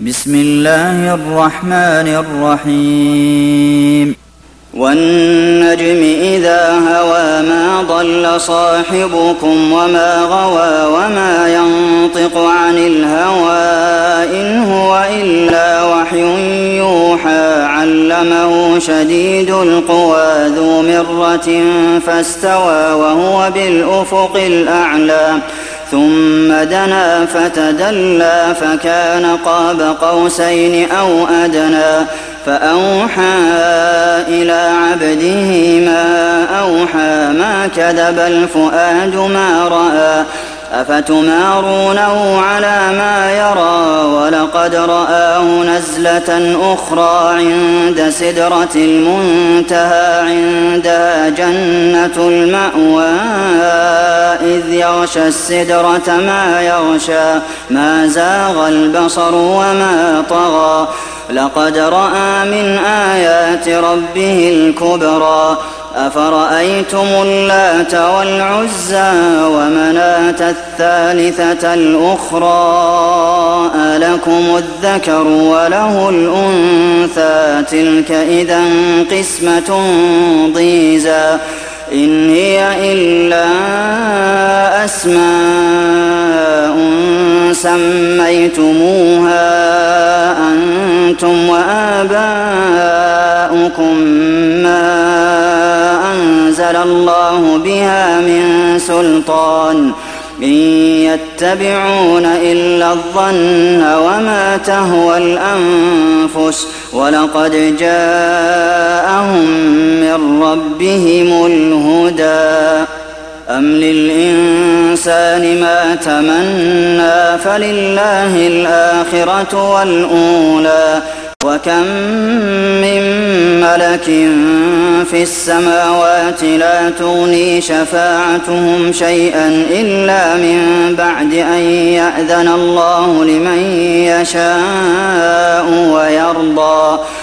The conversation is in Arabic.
بسم الله الرحمن الرحيم والنجم إذا هوى ما ضل صاحبكم وما غوى وما ينطق عن الهوى إن هو إلا وحي يوحى علمه شديد القوى ذو مرة فاستوى وهو بالأفق الأعلى ثم دنا فتدلى فكان قاب قوسين أو أدنى فأوحى إلى عبده ما أوحى ما كذب الفؤاد ما رأى أفتمارونه على ما يرى ولقد رآه نزلة أخرى عند سدرة المنتهى عندها جنة المأوى إذ يغشى السدرة ما يغشى ما زاغ البصر وما طغى لقد رأى من آيات ربه الكبرى أفرأيتم اللات والعزى ومناة الثالثة الأخرى ألكم الذكر وله الأنثى تلك إذا قسمة ضيزى إن هي إلا أسماء سميتموها أنتم وآباؤكم ما أنزل الله بها من سلطان إن يتبعون إلا الظن وما تهوى الأنفس ولقد جاءهم من ربهم الهدى أم للإنسان ما تمنى فلله الآخرة والأولى وكم من ملك في السماوات لا تغني شفاعتهم شيئا إلا من بعد أن يأذن الله لمن يشاء ويرضى